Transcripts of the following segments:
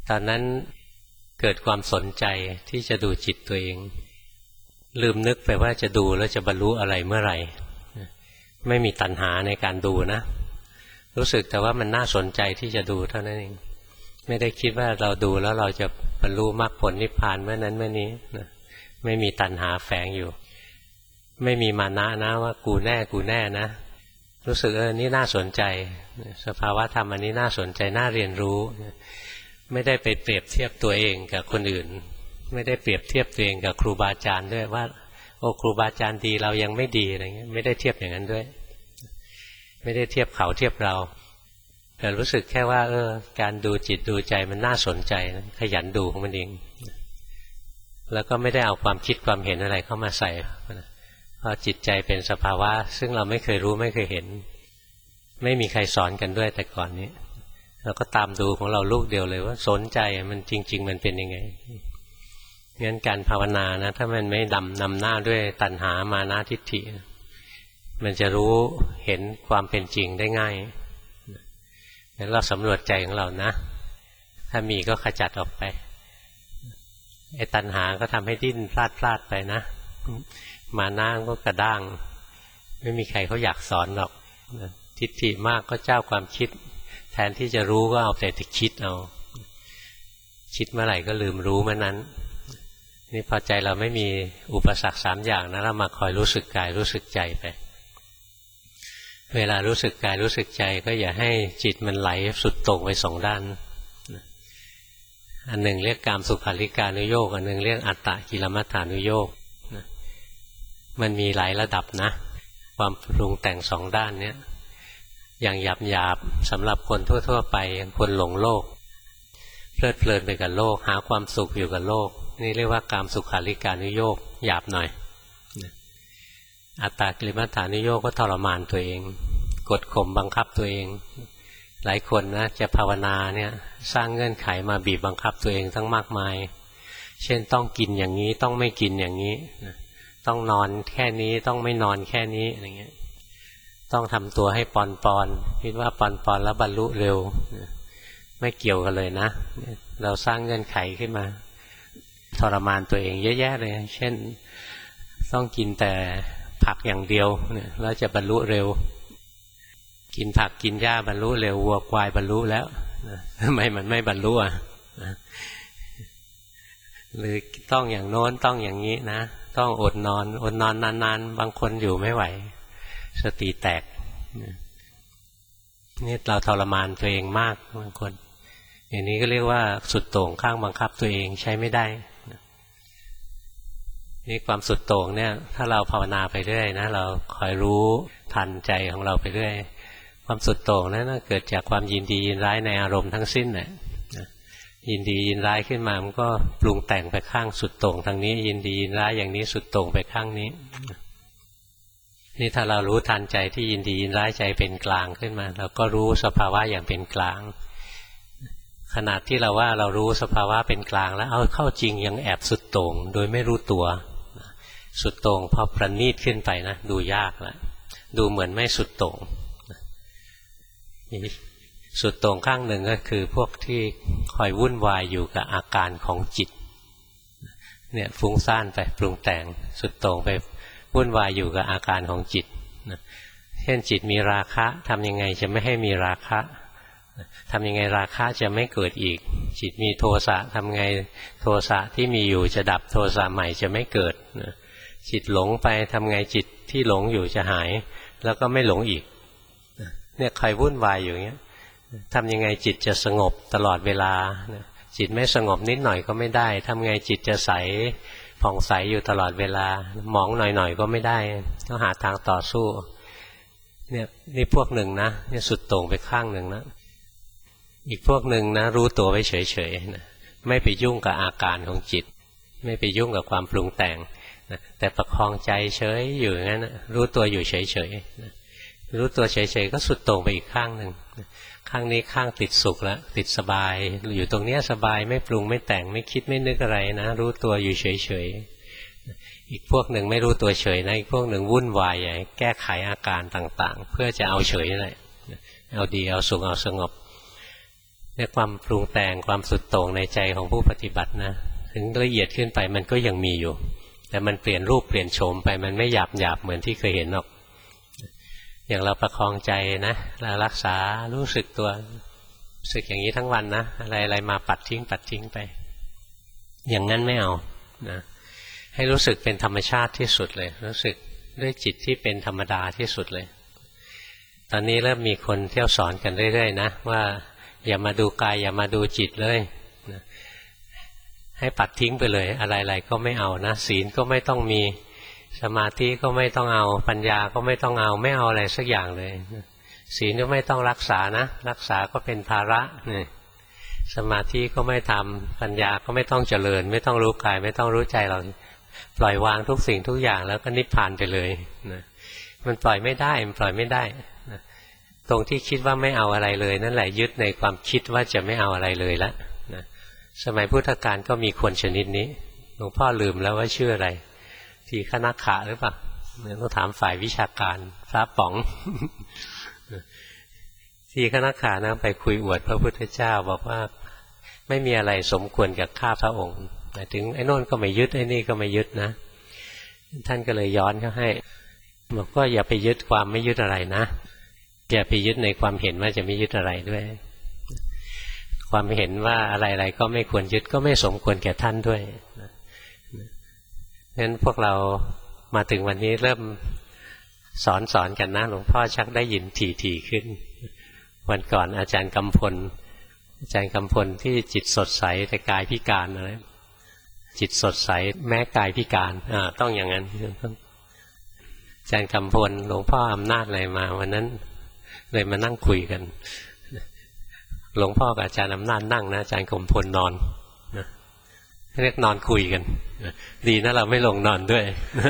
ตอนนั้นเกิดความสนใจที่จะดูจิตตัวเองลืมนึกไปว่าจะดูแล้วจะบรรลุอะไรเมื่อไหร่ไม่มีตัณหาในการดูนะรู้สึกแต่ว่ามันน่าสนใจที่จะดูเท่านั้นเองไม่ได้คิดว่าเราดูแล้วเราจะบรรลุมรรคผลนิพพานเมื่อนั้นเมื่อนี้นะไม่มีตัณหาแฝงอยู่ไม่มีมานะนะว่ากูแน่กูแน่นะรู้สึกนี่น่าสนใจสภาวะธรรมอันนี้น่าสนใจน่าเรียนรู้ไม่ได้ไปเปรียบเทียบตัวเองกับคนอื่นไม่ได้เปรียบเทียบตัวเองกับครูบาอาจารย์ด้วยว่าโอ้ครูบาอาจารย์ดีเรายังไม่ดีอะไรเงี้ยไม่ได้เทียบอย่างนั้นด้วยไม่ได้เทียบเขาเทียบเราแต่รู้สึกแค่ว่าการดูจิตดูใจมันน่าสนใจนะขยันดูของมันเองแล้วก็ไม่ได้เอาความคิดความเห็นอะไรเข้ามาใส่เพราะจิตใจเป็นสภาวะซึ่งเราไม่เคยรู้ไม่เคยเห็นไม่มีใครสอนกันด้วยแต่ก่อนนี้เราก็ตามดูของเราลูกเดียวเลยว่าสนใจมันจริงๆมันเป็นยังไงงั้นการภาวนานะถ้ามันไม่นำหน้าด้วยตัณหามานะทิฏฐิมันจะรู้เห็นความเป็นจริงได้ง่ายงั้นเราสำรวจใจของเรานะถ้ามีก็ขจัดออกไปไอ้ตัณหาก็ทำให้ดิ้นพลาดไปนะมานะก็กระด้างไม่มีใครเขาอยากสอนหรอกทิฏฐิมากก็เจ้าความคิดแทนที่จะรู้ก็เอาแต่คิดเอาคิดเมื่อไหร่ก็ลืมรู้เมื่อนั้นนี่พอใจเราไม่มีอุปสรรค3อย่างนะเรามาคอยรู้สึกกายรู้สึกใจไปเวลารู้สึกกายรู้สึกใจก็อย่าให้จิตมันไหลสุดโต่งไป2ด้านอันหนึ่งเรียกกามสุขาริการุโยคอันหนึ่งเรียกอัตตกิลมัฏฐานุโยคมันมีหลายระดับนะความปรุงแต่ง2ด้านเนี้ยอย่างหยาบสำหรับคนทั่วๆไปอย่างคนหลงโลกเพลิดเพลินไปกับโลกหาความสุขอยู่กับโลกนี่เรียกว่ากามสุขาริการุโยคหยาบหน่อยอัตตกิลมัฏฐานุโยคก็ทรมานตัวเองกดข่มบังคับตัวเองหลายคนนะจะภาวนาเนี่ยสร้างเงื่อนไขมาบีบบังคับตัวเองทั้งมากมายเช่นต้องกินอย่างนี้ต้องไม่กินอย่างนี้ต้องนอนแค่นี้ต้องไม่นอนแค่นี้อะไรเงี้ยต้องทำตัวให้ปอนคิดว่าปอนแล้วบรรลุเร็วไม่เกี่ยวกันเลยนะเราสร้างเงื่อนไขขึ้นมาทรมานตัวเองเยอะแยะเลยเช่นต้องกินแต่ผักอย่างเดียวแล้วจะบรรลุเร็วกินผักกินหญ้าบรรลุเร็ววัวควายบรรลุแล้วทำไมมันไม่บรรลุหรือต้องอย่างโน้นต้องอย่างนี้นะต้องอดนอนนานๆบางคนอยู่ไม่ไหวสติแตกนี่เราทรมานตัวเองมากบางคนอย่างนี้ก็เรียกว่าสุดโต่งข้างบังคับตัวเองใช้ไม่ได้นี่ความสุดโต่งเนี่ยถ้าเราภาวนาไปเรื่อยนะเราคอยรู้ทันใจของเราไปเรื่อยความสุดโต่งนั้นเกิดจากความยินดียินร้ายในอารมณ์ทั้งสิ้นน่ะยินดียินร้ายขึ้นมามันก็ปรุงแต่งไปข้างสุดโต่งทางนี้ยินดียินร้ายอย่างนี้สุดโต่งไปข้างนี้นี่ถ้าเรารู้ทันใจที่ยินดียินร้ายใจเป็นกลางขึ้นมาเราก็รู้สภาวะอย่างเป็นกลางขนาดที่เราว่าเรารู้สภาวะเป็นกลางแล้วเอาเข้าจริงยังแอบสุดโต่งโดยไม่รู้ตัวสุดโต่งพอประณีตขึ้นไปนะดูยากแล้วดูเหมือนไม่สุดโต่งสุดโต่งข้างหนึ่งก็คือพวกที่คอยวุ่นวายอยู่กับอาการของจิตเนี่ยฟุ้งซ่านไปปรุงแต่งสุดโต่งไปวุ่นวายอยู่กับอาการของจิตเช่นจิตมีราคะทำยังไงจะไม่ให้มีราคะทำยังไงราคะจะไม่เกิดอีกจิตมีโทสะทำไงโทสะที่มีอยู่จะดับโทสะใหม่จะไม่เกิดจิตหลงไปทำไงจิตที่หลงอยู่จะหายแล้วก็ไม่หลงอีกเนี่ยใครวุ่นวายอยู่อย่างเงี้ยทำยังไงจิตจะสงบตลอดเวลาจิตไม่สงบนิดหน่อยก็ไม่ได้ทำไงจิตจะใสผ่องใสอยู่ตลอดเวลาหมองหน่อยๆก็ไม่ได้ต้องหาทางต่อสู้เนี่ยนี่พวกหนึ่งนะนี่สุดโต่งไปข้างหนึ่งนะอีกพวกหนึ่งนะรู้ตัวไว้เฉยๆนะไม่ไปยุ่งกับอาการของจิตไม่ไปยุ่งกับความปรุงแต่งนะแต่ประคองใจเฉยอยู่อย่างนั้นนะรู้ตัวอยู่เฉยๆนะรู้ตัวเฉยๆก็สุดโต่งไปอีกข้างหนึ่งข้างนี้ข้างติดสุขแล้วติดสบายอยู่ตรงนี้สบายไม่ปรุงไม่แต่งไม่คิดไม่นึกอะไรนะรู้ตัวอยู่เฉยๆอีกพวกหนึ่งไม่รู้ตัวเฉยนะอีกพวกหนึ่งวุ่นวายใหญ่แก้ไขอาการต่างๆเพื่อจะเอาเฉยนั่นแหละเอาดีเอาสุขเอาสงบเนี่ยความปรุงแต่งความสุดโต่งในใจของผู้ปฏิบัตินะถึงละเอียดขึ้นไปมันก็ยังมีอยู่แต่มันเปลี่ยนรูปเปลี่ยนโฉมไปมันไม่หยาบหยาบเหมือนที่เคยเห็นหรอกอย่างเราประคองใจนะเรารักษารู้สึกตัวรู้สึกอย่างนี้ทั้งวันนะอะไรมาปัดทิ้งไปอย่างนั้นไม่เอานะให้รู้สึกเป็นธรรมชาติที่สุดเลยรู้สึกด้วยจิตที่เป็นธรรมดาที่สุดเลยตอนนี้เริ่มมีคนเที่ยวสอนกันเรื่อยๆนะว่าอย่ามาดูกายอย่ามาดูจิตเลยนะให้ปัดทิ้งไปเลยอะไรๆก็ไม่เอานะศีลก็ไม่ต้องมีสมาธิก็ไม่ต้องเอาปัญญาก็ไม่ต้องเอาไม่เอาอะไรสักอย่างเลยศีลก็ไม่ต้องรักษานะรักษาก็เป็นภาระนี่สมาธิก็ไม่ทำปัญญาก็ไม่ต้องเจริญไม่ต้องรู้กายไม่ต้องรู้ใจเราปล่อยวางทุกสิ่งทุกอย่างแล้วก็นิพพานไปเลยนะมันปล่อยไม่ได้มันปล่อยไม่ได้นะตรงที่คิดว่าไม่เอาอะไรเลยนั่นแหละยึดในความคิดว่าจะไม่เอาอะไรเลยละนะสมัยพุทธกาลก็มีคนชนิดนี้หลวงพ่อลืมแล้วว่าชื่ออะไรทีฆนขะหรือเปล่าต้องถามฝ่ายวิชาการพระป๋อง ทีฆนขะนะไปคุยอวดพระพุทธเจ้าบอกว่าไม่มีอะไรสมควรกับข้าพระองค์หมายถึงไอ้โน่นก็ไม่ยึดไอ้นี่ก็ไม่ยึดนะท่านก็เลยย้อนเขาให้บอกก็อย่าไปยึดความไม่ยึดอะไรนะอย่าไปยึดในความเห็นว่าจะไม่ยึดอะไรด้วยความเห็นว่าอะไรๆก็ไม่ควรยึดก็ไม่สมควรแก่ท่านด้วยงั้นพวกเรามาถึงวันนี้เริ่มสอนกันนะหลวงพ่อชักได้ยินถี่ขึ้นวันก่อนอาจารย์กำพลที่จิตสดใสแต่กายพิการอะไรจิตสดใสแม้กายพิการต้องอย่างนั้นอาจารย์กำพลหลวงพ่ออำนาจอะไรมาวันนั้นเลยมานั่งคุยกันหลวงพ่อกับอาจารย์อำนาจนั่งนะอาจารย์กำพลนอนเรียกนอนคุยกันดีนะเราไม่ลงนอนด้วย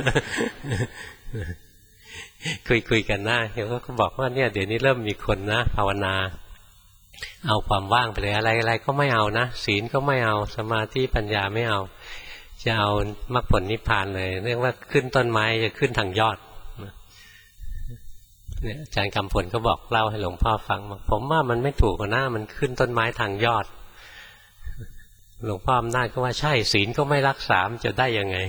คุยกันนะเดี๋ยวก็บอกว่าเนี่ยเดี๋ยวนี้เริ่มมีคนนะภาวนาเอาความว่างไปเลยอะไรก็ไม่เอานะศีลก็ไม่เอาสมาธิปัญญาไม่เอาจะเอามรรคผลนิพพานเลยเรียกว่าขึ้นต้นไม้จะขึ้นทางยอดเนี่ยอาจารย์กำพลก็บอกเล่าให้หลวงพ่อฟังผมว่ามันไม่ถูกนะมันขึ้นต้นไม้ทางยอดหลวงพ่ออำนาจก็ว่าใช่ศีลก็ไม่รักษาจะได้ยังไง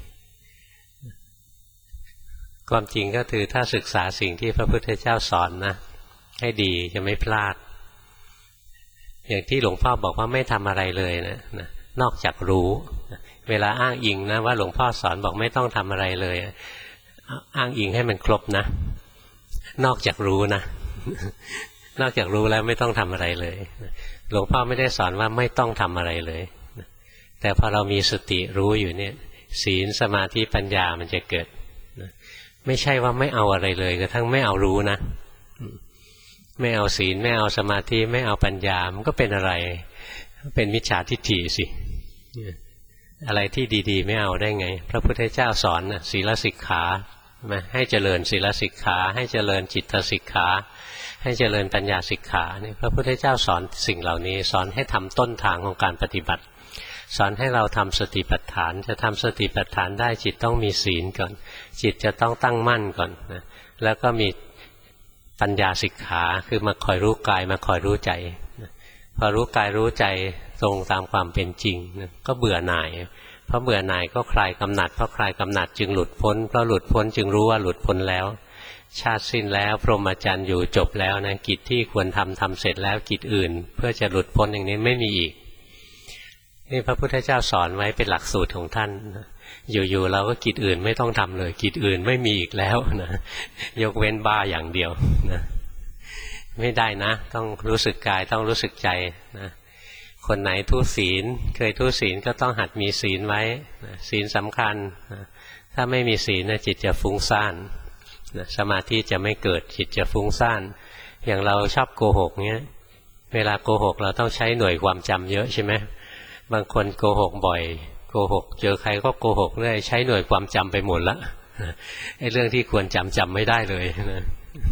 ความจริงก็คือถ้าศึกษาสิ่งที่พระพุทธเจ้าสอนนะให้ดีจะไม่พลาดอย่างที่หลวงพ่อบอกว่าไม่ทำอะไรเลยนะนอกจากรู้เวลาอ้างอิงนะว่าหลวงพ่อสอนบอกไม่ต้องทำอะไรเลยอ้างอิงให้มันครบนะนอกจากรู้นะนอกจากรู้แล้วไม่ต้องทำอะไรเลยหลวงพ่อไม่ได้สอนว่าไม่ต้องทำอะไรเลยแต่พอเรามีสติรู้อยู่เนี่ยศีลสมาธิปัญญามันจะเกิดไม่ใช่ว่าไม่เอาอะไรเลยกระทั่งไม่เอารู้นะไม่เอาศีลไม่เอาสมาธิไม่เอาปัญญามันก็เป็นอะไรเป็นมิจฉาทิฏฐิสิอะไรที่ดีๆไม่เอาได้ไงพระพุทธเจ้าสอนศีลสิกขาให้เจริญศีลสิกขาให้เจริญจิตสิกขาให้เจริญปัญญาสิกขาเนี่ยพระพุทธเจ้าสอนสิ่งเหล่านี้สอนให้ทำต้นทางของการปฏิบัติสอนให้เราทำสติปัฏฐานจะทำสติปัฏฐานได้จิตต้องมีศีลก่อนจิตจะต้องตั้งมั่นก่อนนะแล้วก็มีปัญญาสิกขาคือมาคอยรู้กายมาคอยรู้ใจพอรู้กายรู้ใจตรงตามความเป็นจริงก็เบื่อหน่ายเพราะเบื่อหน่ายก็คลายกำหนัดเพราะคลายกำหนัดจึงหลุดพ้นเพราะหลุดพ้นจึงรู้ว่าหลุดพ้นแล้วชาติสิ้นแล้วพรหมจรรย์อยู่จบแล้วนะกิจที่ควรทำเสร็จแล้วกิจอื่นเพื่อจะหลุดพ้นอย่างนี้ไม่มีอีกนี่พระพุทธเจ้าสอนไว้เป็นหลักสูตรของท่านอยู่ๆเราก็กิจอื่นไม่ต้องทำเลยกิจอื่นไม่มีอีกแล้วนะยกเว้นบ้าอย่างเดียวนะไม่ได้นะต้องรู้สึกกายต้องรู้สึกใจนะคนไหนทุศีลเคยทุศีลก็ต้องหัดมีศีลไว้นะศีลสำคัญนะถ้าไม่มีศีลนะจิตจะฟุ้งซ่านนะสมาธิจะไม่เกิดจิตจะฟุ้งซ่านอย่างเราชอบโกหกเนี้ยเวลาโกหกเราต้องใช้หน่วยความจำเยอะใช่ไหมบางคนโกหกบ่อยโกหกเจอใครก็โกหกเรื่อยใช้หน่วยความจำไปหมดละไอ้เรื่องที่ควรจำไม่ได้เลยนะ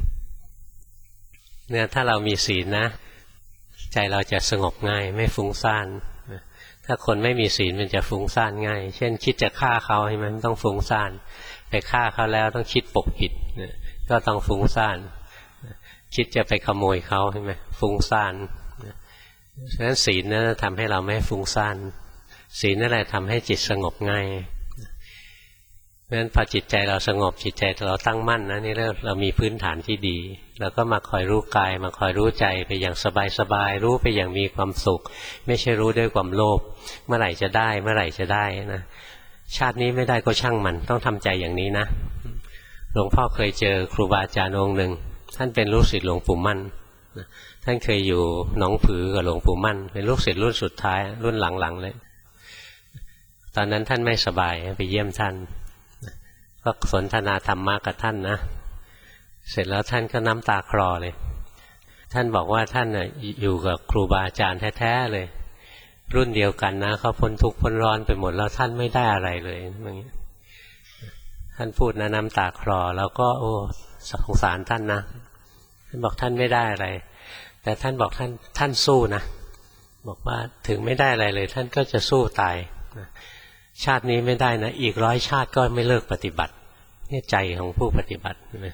เนี่ยถ้าเรามีศีลนะใจเราจะสงบง่ายไม่ฟุ้งซ่านถ้าคนไม่มีศีลมันจะฟุ้งซ่านง่ายเช่นคิดจะฆ่าเขาใช่ไหมมันต้องฟุ้งซ่านไปฆ่าเขาแล้วต้องคิดปกปิดก็ต้องฟุ้งซ่านคิดจะไปขโมยเขาใช่ไหมฟุ้งซ่านฉะนั้นศีลนั่นทำให้เราไม่ฟุ้งซ่านศีลนั่นแหละทำให้จิตสงบง่ายเพราะฉะนั้นพอจิตใจเราสงบจิตใจเราตั้งมั่นนะนี่เรามีพื้นฐานที่ดีเราก็มาคอยรู้กายมาคอยรู้ใจไปอย่างสบายๆรู้ไปอย่างมีความสุขไม่ใช่รู้ด้วยความโลภเมื่อไหร่จะได้เมื่อไหร่จะได้นะชาตินี้ไม่ได้ก็ช่างมันต้องทำใจอย่างนี้นะหลวงพ่อเคยเจอครูบาอาจารย์องค์หนึ่งท่านเป็นลูกศิษย์หลวงปู่มั่นท่านเคยอยู่หนองผือกับหลวงปู่มั่นเป็นลูกศิษย์รุ่นสุดท้ายรุ่นหลังๆเลยตอนนั้นท่านไม่สบายไปเยี่ยมท่านก็สนทนาธรรมะกับท่านนะเสร็จแล้วท่านก็น้ำตาคลอเลยท่านบอกว่าท่านอยู่กับครูบาอาจารย์แท้ๆเลยรุ่นเดียวกันนะเขาพ้นทุกข์พ้นร้อนไปหมดแล้วท่านไม่ได้อะไรเลยอย่างนี้ท่านพูดนะน้ำตาคลอแล้วก็โอ้สงสารท่านนะท่านบอกท่านไม่ได้อะไรแต่ท่านบอกท่านสู้นะบอกว่าถึงไม่ได้อะไรเลยท่านก็จะสู้ตายชาตินี้ไม่ได้นะอีก100 ชาติก็ไม่เลิกปฏิบัตินี่ใจของผู้ปฏิบัตินะ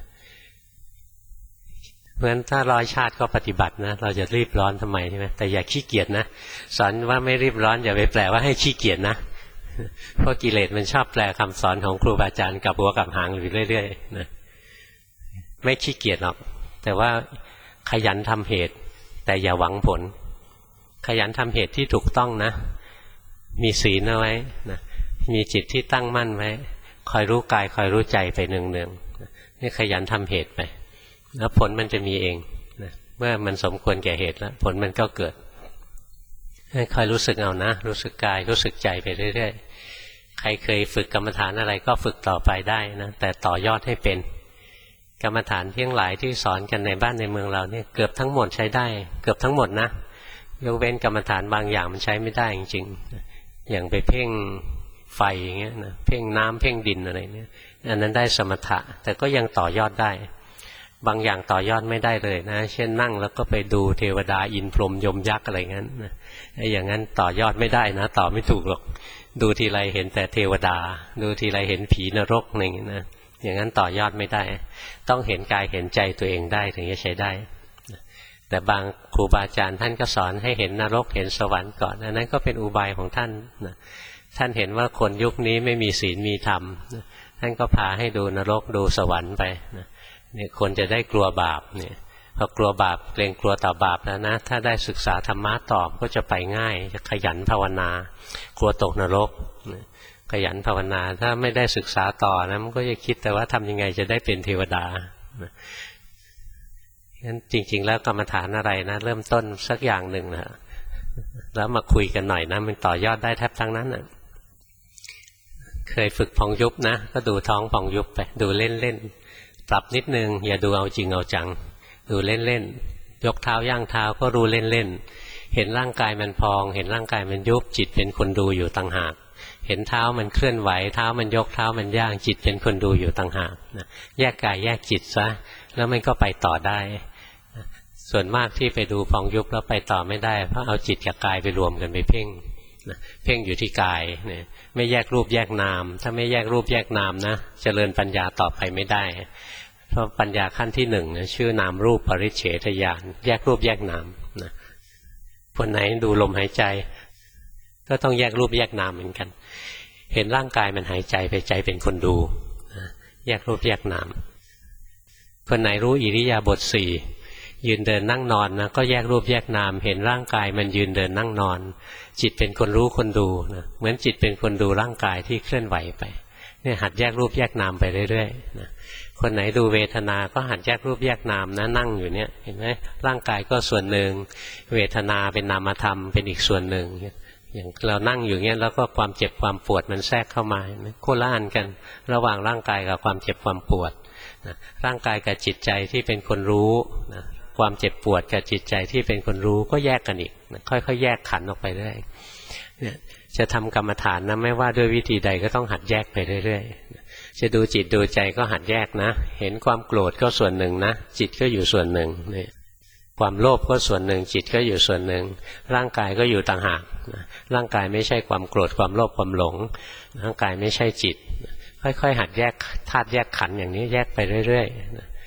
เพราะฉะนั้นถ้า100 ชาติก็ปฏิบัตินะเราจะรีบร้อนทำไมใช่ไหมแต่อย่าขี้เกียจนะสอนว่าไม่รีบร้อนอย่าไปแปลว่าให้ขี้เกียจนะเพราะกิเลสมันชอบแปลคำสอนของครูบาอาจารย์กับหัวกับหางอยู่เรื่อยๆนะไม่ขี้เกียจหรอกแต่ว่าขยันทำเหตุแต่อย่าหวังผลขยันทำเหตุที่ถูกต้องนะมีศีลเอาไว้นะมีจิตที่ตั้งมั่นไว้คอยรู้กายคอยรู้ใจไปเนืองๆนี่ขยันทำเหตุไปแล้วผลมันจะมีเองนะเมื่อมันสมควรแก่เหตุแล้วผลมันก็เกิดให้คอยรู้สึกเอานะรู้สึกกายรู้สึกใจไปเรื่อยๆใครเคยฝึกกรรมฐานอะไรก็ฝึกต่อไปได้นะแต่ต่อยอดให้เป็นกรรมฐานเพียงหลายที่สอนกันในบ้านในเมืองเราเนี่ยเกือบทั้งหมดใช้ได้เกือบทั้งหมดนะยกเว้นกรรมฐานบางอย่างมันใช้ไม่ได้จริงๆอย่างไปเพ่งไฟอย่างเงี้ยนะเพ่งน้ำเพ่งดินอะไรเนี่ยอันนั้นได้สมถะแต่ก็ยังต่อยอดได้บางอย่างต่อยอดไม่ได้เลยนะเช่นนั่งแล้วก็ไปดูเทวดาอินพรหมยมยักษ์อะไรงั้นอย่างนั้นต่อยอดไม่ได้นะต่อไม่ถูกหรอกดูทีไรเห็นแต่เทวดาดูทีไรเห็นผีนรกอะไรอย่างนี้นะอย่างนั้นต่อยอดไม่ได้ต้องเห็นกายเห็นใจตัวเองได้ถึงจะใช้ได้แต่บางครูบาอาจารย์ท่านก็สอนให้เห็นนรกเห็นสวรรค์ก่อนอันนั้นก็เป็นอุบายของท่านนะท่านเห็นว่าคนยุคนี้ไม่มีศีลมีธรรมท่านก็พาให้ดูนรกดูสวรรค์ไปนะเนี่ยคนจะได้กลัวบาปเนี่ยพอกลัวบาปเกรงกลัวต่อบาปแล้วนะถ้าได้ศึกษาธรรมะต่อก็จะไปง่ายจะขยันภาวนากลัวตกนรกขยันภาวนาถ้าไม่ได้ศึกษาต่อนะมันก็จะคิดแต่ว่าทำยังไงจะได้เป็นเทวดางั้นจริงๆแล้วกรรมฐานอะไรนะเริ่มต้นสักอย่างหนึ่งนะแล้วมาคุยกันหน่อยนะมันต่อยอดได้แทบทั้งนั้นนะเคยฝึกพองยุบนะก็ดูท้องพองยุบไปดูเล่นๆปรับนิดนึงอย่าดูเอาจริงเอาจังดูเล่นๆยกเท้าย่างเท้าก็รู้เล่นๆเห็นร่างกายมันพองเห็นร่างกายมันยุบจิตเป็นคนดูอยู่ต่างหากเห็นเท้ามันเคลื่อนไหวเท้ามันยกเท้ามันย่างจิตเป็นคนดูอยู่ต่างหากนะแยกกายแยกจิตซะแล้วมันก็ไปต่อได้ส่วนมากที่ไปดูพองยุบแล้วไปต่อไม่ได้เพราะเอาจิตกับกายไปรวมกันไปเพ่งนะเพ่งอยู่ที่กายเนี่ยไม่แยกรูปแยกนามถ้าไม่แยกรูปแยกนามนะเจริญปัญญาต่อไปไม่ได้เพราะปัญญาขั้นที่1นะชื่อนามรูปปริเฉทญาณแยกรูปแยกนามนะคนไหนดูลมหายใจก็ต้องแยกรูปแยกนามเหมือนกันเห็นร่างกายมันหายใจไปใจเป็นคนดูแยกรูปแยกนามคนไหนรู้อิริยาบถ4ยืนเดินนั่งนอนนะก็แยกรูปแยกนามเห็นร่างกายมันยืนเดินนั่งนอนจิตเป็นคนรู้คนดูนะเหมือนจิตเป็นคนดูร่างกายที่เคลื่อนไหวไปเนี่ยหัดแยกรูปแยกนามไปเรื่อยๆนะคนไหนดูเวทนาก็หัดแยกรูปแยกนามนะนั่งอยู่เนี่ยเห็นไหมร่างกายก็ส่วนหนึ่งเวทนาเป็นนามธรรมเป็นอีกส่วนหนึ่งอย่างเรานั่งอยู่เงี้ยแล้วก็ความเจ็บความปวดมันแทรกเข้ามาโคละอันกันระหว่างร่างกายกับความเจ็บความปวดนะร่างกายกับจิตใจที่เป็นคนรู้นะความเจ็บปวดกับจิตใจที่เป็นคนรู้ก็แยกกันอีกนะค่อยๆแยกขันออกไปเรื่อยเนี่ยจะทำกรรมฐานนะไม่ว่าด้วยวิธีใดก็ต้องหัดแยกไปเรื่อยๆจะดูจิตดูใจก็หัดแยกนะเห็นความโกรธก็ส่วนหนึ่งนะจิตก็อยู่ส่วนหนึ่งเนี่ยความโลภก็ส่วนหนึ่งจิตก็อยู่ส่วนหนึ่งร่างกายก็อยู่ต่างหากร่างกายไม่ใช่ความโกรธความโลภความหลงร่างกายไม่ใช่จิตค่อยๆหัดแยกธาตุแยกขันธ์อย่างนี้แยกไปเรื่อยๆพ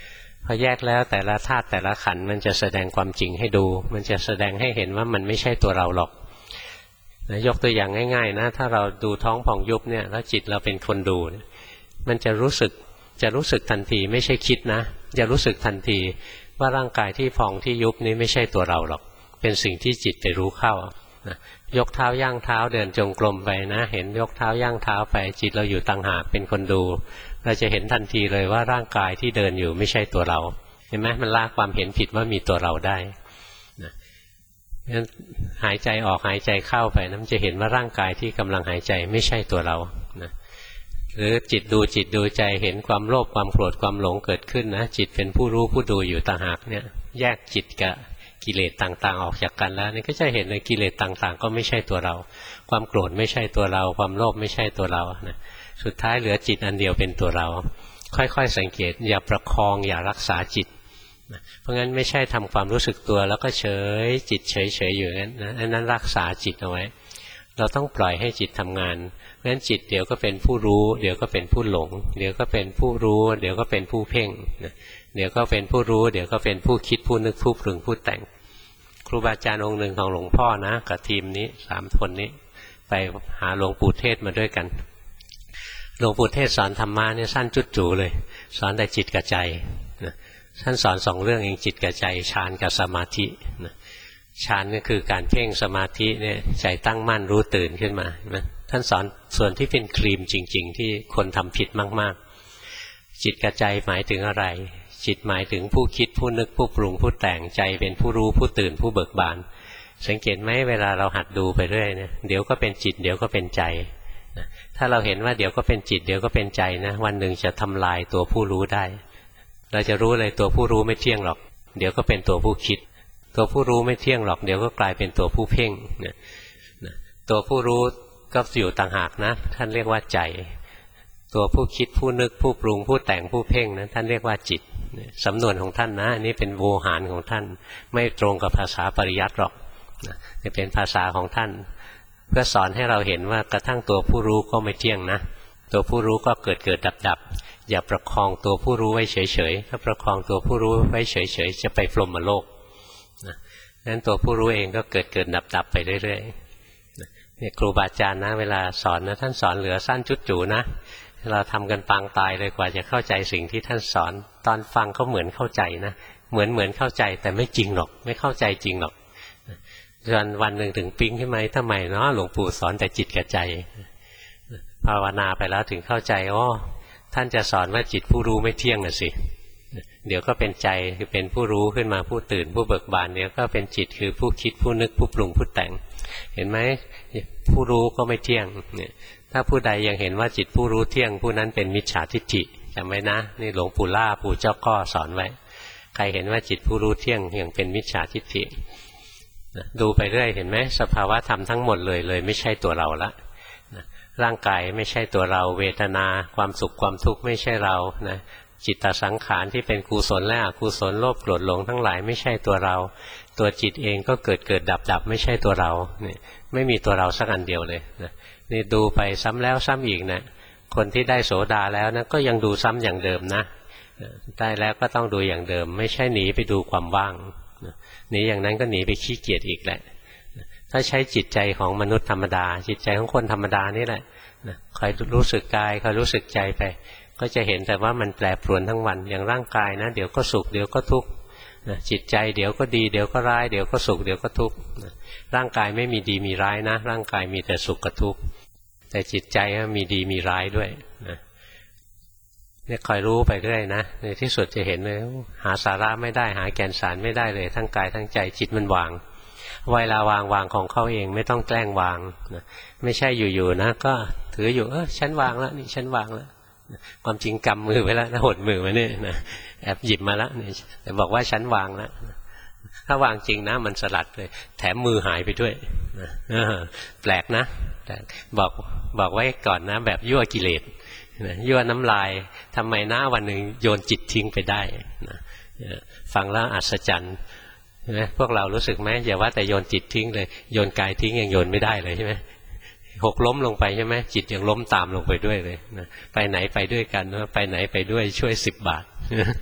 พอแยกแล้วแต่ละธาตุแต่ละขันธ์มันจะแสดงความจริงให้ดูมันจะแสดงให้เห็นว่ามันไม่ใช่ตัวเราหรอกนะยกตัวอย่างง่ายๆนะถ้าเราดูท้องผ่องยุบเนี่ยแล้วจิตเราเป็นคนดูมันจะรู้สึกทันทีไม่ใช่คิดนะจะรู้สึกทันทีว่าร่างกายที่พองที่ยุบนี้ไม่ใช่ตัวเราหรอกเป็นสิ่งที่จิตไปรู้เข้านะยกเท้าย่างเท้าเดินจงกรมไปนะเห็นยกเท้าย่างเท้าไปจิตเราอยู่ต่างหากเป็นคนดูเราจะเห็นทันทีเลยว่าร่างกายที่เดินอยู่ไม่ใช่ตัวเราเห็นไหมมันละความเห็นผิดว่ามีตัวเราได้นะงั้นหายใจออกหายใจเข้าไปนะมันจะเห็นว่าร่างกายที่กำลังหายใจไม่ใช่ตัวเรานะหรือจิตดูใจเห็นความโลภความโกรธความหลงเกิดขึ้นนะจิตเป็นผู้รู้ผู้ดูอยู่ต่างหากเนี่ยแยกจิตกับกิเลสต่างๆออกจากกันแล้วนี่ก็จะเห็นเลยกิเลสต่างๆก็ไม่ใช่ตัวเราความโกรธไม่ใช่ตัวเราความโลภไม่ใช่ตัวเรานะสุดท้ายเหลือจิตอันเดียวเป็นตัวเราค่อยๆสังเกตอย่าประคองอย่ารักษาจิตนะเพราะงั้นไม่ใช่ทำความรู้สึกตัวแล้วก็เฉยจิตเฉยๆอยู่งั้นนะอันนั้นรักษาจิตเอาไว้เราต้องปล่อยให้จิตทำงานเพราะฉะนั้นจิตเดี๋ยวก็เป็นผู้รู้เดี๋ยวก็เป็นผู้หลงเดี๋ยวก็เป็นผู้รู้เดี๋ยวก็เป็นผู้เพ่งนะเดี๋ยวก็เป็นผู้รู้เดี๋ยวก็เป็นผู้คิดผู้นึกผู้ปรุงผู้แต่งครูบาอาจารย์องค์หนึ่งของหลวงพ่อนะกับทีมนี้3 คนนี้ไปหาหลวงปู่เทศมาด้วยกันหลวงปู่เทศสอนธรรมะเนี่ยสั้นจุดจู่เลยสอนแต่จิตกับใจนะท่านสอน2 เรื่องเองจิตกับใจฌานกับสมาธินะฌานก็คือการเพ่งสมาธิเนี่ยใจตั้งมั่นรู้ตื่นขึ้นมานะท่านสอนส่วนที่เป็นครีมจริงๆที่คนทำผิดมากๆจิตกับใจหมายถึงอะไรจิตหมายถึงผู้คิดผู้นึกผู้ปรุงผู้แต่งใจเป็นผู้รู้ผู้ตื่นผู้เบิกบานสังเกตไหมเวลาเราหัดดูไปเรื่อยเนี่ยเดี๋ยวก็เป็นจิตเดี๋ยวก็เป็นใจถ้าเราเห็นว่าเดี๋ยวก็เป็นจิตเดี๋ยวก็เป็นใจนะวันหนึ่งจะทำลายตัวผู้รู้ได้เราจะรู้เลยตัวผู้รู้ไม่เที่ยงหรอกเดี๋ยวก็เป็นตัวผู้คิดตัวผู้รู้ไม่เที่ยงหรอกเดี๋ยวก็กลายเป็นตัวผู้เพ่งตัวผู้รู้ก็อยู่ต่างหากนะท่านเรียกว่าใจตัวผู้คิดผู้นึกผู้ปรุงผู้แต่งผู้เพ่งนะท่านเรียกว่าจิตสำนวนของท่านนะอันนี้เป็นโวหารของท่านไม่ตรงกับภาษาปริยัติหรอกจะเป็นภาษาของท่านเพื่อสอนให้เราเห็นว่ากระทั่งตัวผู้รู้ก็ไม่เที่ยงนะตัวผู้รู้ก็เกิดดับอย่าประคองตัวผู้รู้ไว้เฉยๆถ้าประคองตัวผู้รู้ไว้เฉยๆจะไปพรหมโลกนั้นตัวผู้รู้เองก็เกิดดับไปเรื่อยๆเนี่ยครูบาอาจารย์นะเวลาสอนนะท่านสอนเหลือสั้นจุดจู่นะเราทำกันปางตายเลยกว่าจะเข้าใจสิ่งที่ท่านสอนตอนฟังก็เหมือนเข้าใจนะเหมือนเข้าใจแต่ไม่จริงหรอกไม่เข้าใจจริงหรอกจนวันหนึ่งถึงปิ๊งขึ้นมาทำไมเนาะหลวงปู่สอนแต่จิตกับใจภาวนาไปแล้วถึงเข้าใจอ๋อท่านจะสอนว่าจิตผู้รู้ไม่เที่ยงน่ะสิเดี๋ยวก็เป็นใจคือเป็นผู้รู้ขึ้นมาผู้ตื่นผู้เบิกบานเดี๋ยวก็เป็นจิตคือผู้คิดผู้นึกผู้ปรุงผู้แต่งเห็นไหมผู้รู้ก็ไม่เที่ยงเนี่ยถ้าผู้ใดยังเห็นว่าจิตผู้รู้เที่ยงผู้นั้นเป็นมิจฉาทิฏฐิจำไว้นะนี่หลวงปู่ล่าปู่เจ้าก้อสอนไว้ใครเห็นว่าจิตผู้รู้เที่ยงยังเป็นมิจฉาทิฏฐิดูไปเรื่อยเห็นไหมสภาวะธรรมทั้งหมดเลยไม่ใช่ตัวเราละร่างกายไม่ใช่ตัวเราเวทนาความสุขความทุกข์ไม่ใช่เรานะจิตตสังขารที่เป็นกุศลและอกุศลโลภโกรธหลงทั้งหลายไม่ใช่ตัวเราตัวจิตเองก็เกิดดับไม่ใช่ตัวเราเนี่ยไม่มีตัวเราสักอันเดียวเลยนะนี่ดูไปซ้ำแล้วซ้ำอีกนะคนที่ได้โสดาแล้วนะก็ยังดูซ้ำอย่างเดิมนะได้แล้วก็ต้องดูอย่างเดิมไม่ใช่หนีไปดูความว่างหนีอย่างนั้นก็หนีไปขี้เกียจอีกแหละถ้าใช้จิตใจของมนุษย์ธรรมดาจิตใจของคนธรรมดานี่แหละคอยรู้สึกกายคอยรู้สึกใจไปก็จะเห็นแต่ว่ามันแปรปรวนทั้งวันอย่างร่างกายนะเดี๋ยวก็สุขเดี๋ยวก็ทุกข์จิตใจเดี๋ยวก็ดีเดี๋ยวก็ร้ายเดี๋ยวก็สุขเดี๋ยวก็ทุกข์ร่างกายไม่มีดีมีร้ายนะร่างกายมีแต่สุขกับทุกข์แต่จิตใจมีดีมีร้ายด้วยนะเนี่ยคอยรู้ไปเรื่อยนะในที่สุดจะเห็นเลยหาสาระไม่ได้หาแก่นสารไม่ได้เลยทั้งกายทั้งใจจิตมันวางเวลาวางของเขาเองไม่ต้องแกล้งวางนะไม่ใช่อยู่ๆนะก็ถืออยู่ฉันวางแล้วนี่ฉันวางแล้วความจริงกำมือไว้แล้วหดมือมาเนี่ยนะแอบหยิบมาแล้วเนี่ยแต่บอกว่าฉันวางแล้วถ้าวางจริงนะมันสลัดเลยแถมมือหายไปด้วยแปลกนะแต่บอกไว้ก่อนนะแบบยั่วกิเลสยั่วน้ำลายทำไมหน้าวันหนึ่งโยนจิตทิ้งไปได้นะฟังแล้วอัศจรรย์ใช่ไหมพวกเรารู้สึกไหมอย่าว่าแต่โยนจิตทิ้งเลยโยนกายทิ้งยังโยนไม่ได้เลยใช่ไหมหกล้มลงไปใช่ไหมจิตยังล้มตามลงไปด้วยเลยนะไปไหนไปด้วยกันไปไหนไปด้วยช่วย10 บาท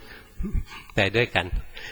ไปด้วยกัน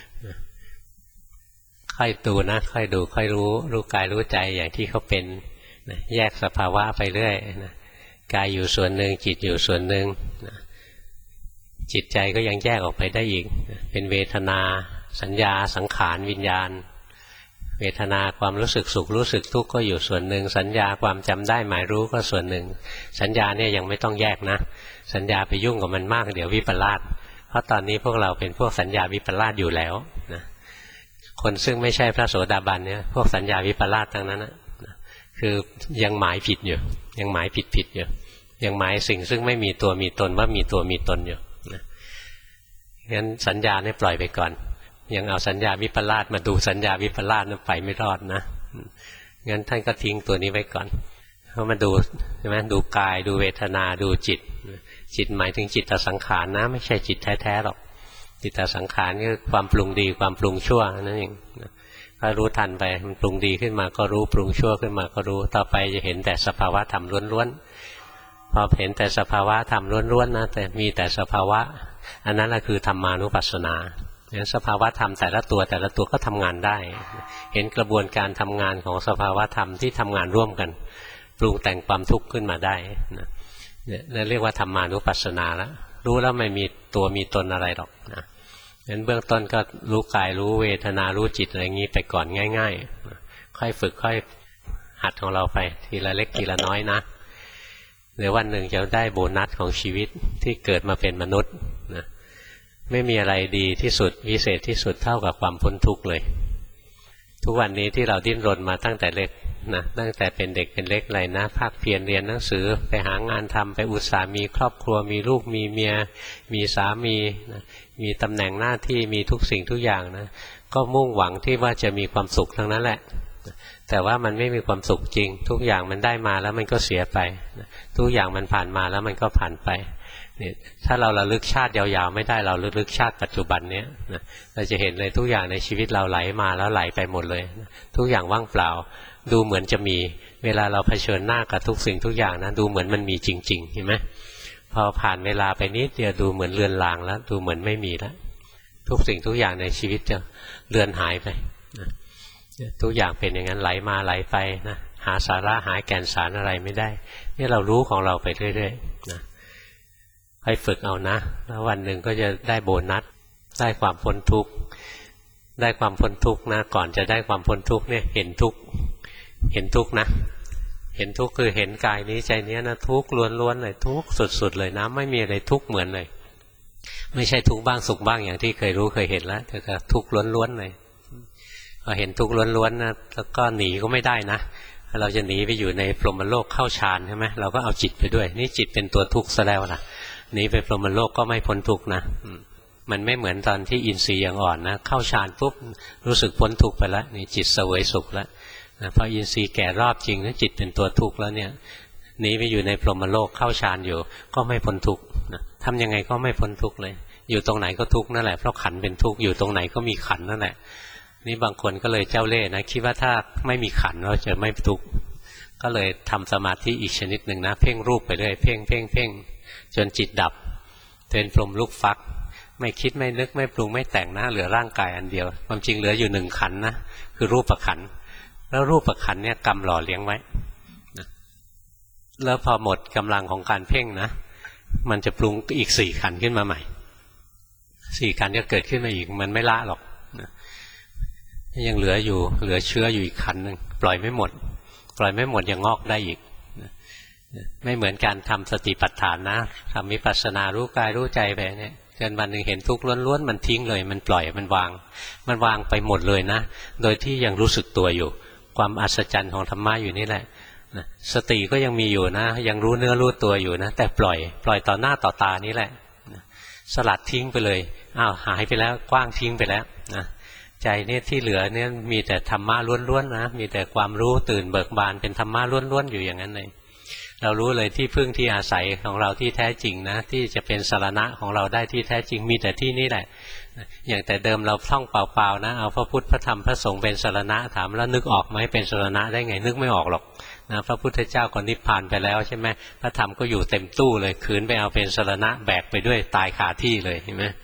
ค่อยดูนะค่อยดูค่อยรู้กายรู้ใจอย่างที่เขาเป็นแยกสภาวะไปเรื่อยกายอยู่ส่วนหนึ่งจิตอยู่ส่วนหนึ่งจิตใจก็ยังแยกออกไปได้อีกเป็นเวทนาสัญญาสังขารวิญญาณเวทนาความรู้สึกสุขรู้สึกทุกข์ก็อยู่ส่วนหนึ่งสัญญาความจำได้หมายรู้ก็ส่วนหนึ่งสัญญาเนี่ยยังไม่ต้องแยกนะสัญญาไปยุ่งกับมันมากเดี๋ยววิปลาสเพราะตอนนี้พวกเราเป็นพวกสัญญาวิปลาสอยู่แล้วนะคนซึ่งไม่ใช่พระโสดาบันเนี่ยพวกสัญญาวิปลาสทั้งนั้นนะคือยังหมายผิดอยู่ยังหมายผิดอยู่ยังหมายสิ่งซึ่งไม่มีตัวมีตนว่ามีตัวมีตนอยู่นะงั้นสัญญาเนี่ยปล่อยไปก่อนยังเอาสัญญาวิปลาสมาดูสัญญาวิปลาสนั้นไปไม่รอดนะงั้นท่านก็ทิ้งตัวนี้ไว้ก่อนเพราะมาดูใช่ไหมดูกายดูเวทนาดูจิตจิตหมายถึงจิตตสังขารนะไม่ใช่จิตแท้ๆหรอกจิตตสังขารคือความปรุงดีความปรุงชั่วนั่นเองถ้ารู้ทันไปมันปรุงดีขึ้นมาก็รู้ปรุงชั่วขึ้นมาก็รู้ต่อไปจะเห็นแต่สภาวะธรรมล้วนๆพอเห็นแต่สภาวะธรรมล้วนๆนะแต่มีแต่สภาวะอันนั้นแหละคือธรรมานุปัสสนาสภาวะธรรมแต่ละตัวก็ทำงานได้เห็นกระบวนการทำงานของสภาวะธรรมที่ทำงานร่วมกันปรุงแต่งความทุกข์ขึ้นมาได้เนี่ยเรียกว่าธรรมานุปัสสนาแล้วรู้แล้วไม่มีตัวมีตนอะไรหรอกนะงั้นเบื้องต้นก็รู้กายรู้เวทนารู้จิตอะไรอย่างนี้ไปก่อนง่ายๆค่อยฝึกค่อยหัดของเราไปทีละเล็กทีละน้อยนะเดี๋ยววันหนึ่งจะได้โบนัสของชีวิตที่เกิดมาเป็นมนุษย์นะไม่มีอะไรดีที่สุดวิเศษที่สุดเท่ากับความพ้นทุกข์เลยทุกวันนี้ที่เราดิ้นรนมาตั้งแต่เล็กนะตั้งแต่เป็นเด็กเป็นเล็กเลยนะภาคเพียรเรียนหนังสือไปหางานทำไปอุตส่าห์มีครอบครัวมีลูกมีเมียมีสามีนะมีตำแหน่งหน้าที่มีทุกสิ่งทุกอย่างนะก็มุ่งหวังที่ว่าจะมีความสุขทั้งนั้นแหละแต่ว่ามันไม่มีความสุขจริงทุกอย่างมันได้มาแล้วมันก็เสียไปทุกอย่างมันผ่านมาแล้วมันก็ผ่านไปถ้าเราระลึกชาติยาวๆไม่ได้เราระลึกชาติปัจจุบันนี้เราจะเห็นเลยทุกอย่างในชีวิตเราไหลมาแล้วไหลไปหมดเลยทุกอย่างว่างเปล่าดูเหมือนจะมีเวลาเราเผชิญหน้ากับทุกสิ่งทุกอย่างนะดูเหมือนมันมีจริงๆเห็นไหมพอผ่านเวลาไปนิดเดียวดูเหมือนเลือนลางแล้วดูเหมือนไม่มีแล้วทุกสิ่งทุกอย่างในชีวิตจะเลือนหายไปทุกอย่างเป็นอย่างนั้นไหลมาไหลไปนะหาสาระหาแก่นสารอะไรไม่ได้นี่เรารู้ของเราไปเรื่อยๆนะให้ฝึกเอานะแล้ววันหนึ่งก็จะได้โบนัสได้ความพ้นทุกข์ได้ความพ้นทุกข์นะก่อนจะได้ความพ้นทุกข์เนี่ยเห็นทุกข์เห็นทุกข์นะเห็นทุกข์คือเห็นกายนี้ใจนี้นะทุกข์ล้วนๆเลยทุกข์สุดๆเลยนะไม่มีอะไรทุกข์เหมือนเลยไม่ใช่ทุกข์บ้างสุขบ้างอย่างที่เคยรู้เคยเห็นแล้วแต่ทุกข์ล้วนๆเลยพอเห็นทุกข์ล้วนๆนะแล้วก็หนีก็ไม่ได้นะเราจะหนีไปอยู่ในพรหมโลกเข้าฌานใช่ไหมเราก็เอาจิตไปด้วยนี่จิตเป็นตัวทุกข์ซะแล้วนะหนีไปพรหมโลกก็ไม่พ้นทุกข์นะมันไม่เหมือนตอนที่อินทรีย์ยังอ่อนนะเข้าฌานปุ๊บรู้สึกพ้นทุกข์ไปแล้วนี่จิตเสวยสุขแล้วพออินทรีย์แก่รอบจริงนะจิตเป็นตัวทุกข์แล้วเนี่ยหนีไปอยู่ในพรหมโลกเข้าฌานอยู่ก็ไม่พ้นทุกข์ทำยังไงก็ไม่พ้นทุกข์เลยอยู่ตรงไหนก็ทุกข์นั่นแหละเพราะขันเป็นทุกข์อยู่ตรงไหนก็มีขันนั่นแหละนี่บางคนก็เลยเจ้าเล่ห์นะคิดว่าถ้าไม่มีขันเราจะไม่ทุกข์ก็เลยทำสมาธิอีกชนิดหนึ่งนะเพ่งรูปไปเรื่อยเพ่งเพ่งเพ่งจนจิตดับเป็นพรหมลูกฟักไม่คิดไม่นึกไม่ปรุงไม่แต่งนะเหลือร่างกายอันเดียวความจริงเหลืออยู่หนึ่งขันนะคือรูปขันแล้วรูปขันเนี่ยกรรมหล่อเลี้ยงไว้นะแล้วพอหมดกำลังของการเพ่งนะมันจะปรุงอีกสี่ขันขึ้นมาใหม่สี่ขันก็เกิดขึ้นมาอีกมันไม่ละหรอกนะยังเหลืออยู่เหลือเชื้ออยู่อีกขันหนึ่งปล่อยไม่หมดยังงอกได้อีกไม่เหมือนการทำสติปัฏฐานนะทำวิปัสสนารู้กายรู้ใจไปเนี่ยจนวันหนึ่งเห็นทุกข์ล้วนๆมันทิ้งเลยมันปล่อยมันวางไปหมดเลยนะโดยที่ยังรู้สึกตัวอยู่ความอัศจรรย์ของธรรมะอยู่นี่แหละสติก็ยังมีอยู่นะยังรู้เนื้อรู้ตัวอยู่นะแต่ปล่อยต่อหน้าต่อตานี่แหละสลัดทิ้งไปเลยอ้าวหายไปแล้วกว้างทิ้งไปแล้วนะใจเนี่ยที่เหลือเนี่ยมีแต่ธรรมะล้วนๆนะมีแต่ความรู้ตื่นเบิกบานเป็นธรรมะล้วนๆอยู่อย่างนั้นเลยเรารู้เลยที่พึ่งที่อาศัยของเราที่แท้จริงนะที่จะเป็นสรณะของเราได้ที่แท้จริงมีแต่ที่นี่แหละอย่างแต่เดิมเราท่องเปล่าๆนะเอาพระพุทธพระธรรมพระสงฆ์เป็นสรณะถามแล้วนึกออกไหมเป็นสรณะได้ไงนึกไม่ออกหรอกนะพระพุทธเจ้าก็นิพพานไปแล้วใช่ไหมพระธรรมก็อยู่เต็มตู้เลยขืนไปเอาเป็นสรณะแบกไปด้วยตายคาที่เลยเห็นไหมพ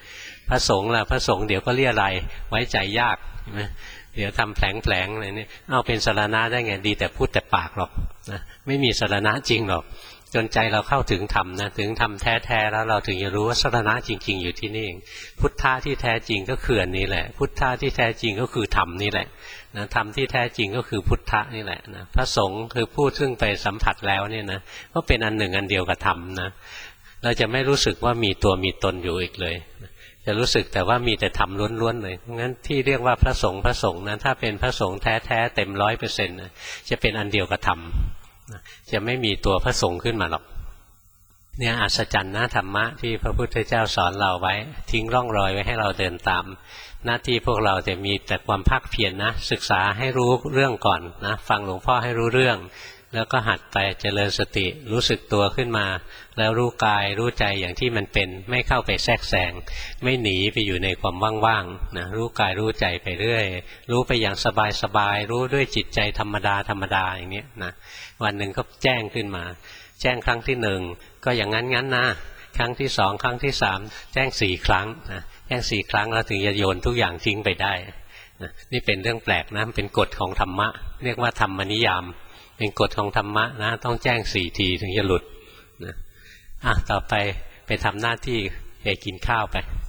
พระสงฆ์ล่ะพระสงฆ์เดี๋ยวก็เรียอะไรไว้ใจยากเดี๋ยวทำแผลงอะไรนี่เอาเป็นสรณะได้ไงดีแต่พูดแต่ปากหรอกนะไม่มีสรณะจริงหรอกจนใจเราเข้าถึงธรรมนะถึงธรรมแท้ๆแล้วเราถึงจะรู้ว่าสรณะจริงๆอยู่ที่นี่เองพุทธะที่แท้จริงก็คืออันนี้แหละพุทธะที่แท้จริงก็คือธรรมนี่แหละนะธรรมที่แท้จริงก็คือพุทธะนี่แหละนะพระสงฆ์คือผู้ซึ่งไปสัมผัสแล้วเนี่ยนะก็เป็นอันหนึ่งอันเดียวกับธรรมนะเราจะไม่รู้สึกว่ามีตัวมีตนอยู่อีกเลยจะรู้สึกแต่ว่ามีแต่ธรรมล้วนๆเลยงั้นที่เรียกว่าพระสงฆ์นะถ้าเป็นพระสงฆ์แท้ๆเต็ม 100% นะจะเป็นอันเดียวกับธรรมจะไม่มีตัวพระสงฆ์ขึ้นมาหรอกเนี่ยอัศจรรย์นะธรรมะที่พระพุทธเจ้าสอนเราไว้ทิ้งร่องรอยไว้ให้เราเดินตามหน้าที่พวกเราจะมีแต่ความภาคเพียรนะศึกษาให้รู้เรื่องก่อนนะฟังหลวงพ่อให้รู้เรื่องแล้วก็หัดไปเจริญสติรู้สึกตัวขึ้นมาแล้วรู้กายรู้ใจอย่างที่มันเป็นไม่เข้าไปแทรกแซงไม่หนีไปอยู่ในความว่างๆนะรู้กายรู้ใจไปเรื่อยรู้ไปอย่างสบายๆรู้ด้วยจิตใจธรรมดาอย่างนี้นะวันหนึ่งก็แจ้งขึ้นมาแจ้งครั้งที่1ก็อย่างนั้นนะครั้งที่2ครั้งที่3แจ้ง4 ครั้งนะแจ้ง4 ครั้งแล้วถึงจะโยนทุกอย่างทิ้งไปได้นะนี่เป็นเรื่องแปลกนะเป็นกฎของธรรมะเรียกว่าธรรมนิยามเป็นกฎของธรรมะนะต้องแจ้ง4 ทีถึงจะหลุดนะต่อไปทำหน้าที่ไปกินข้าวไป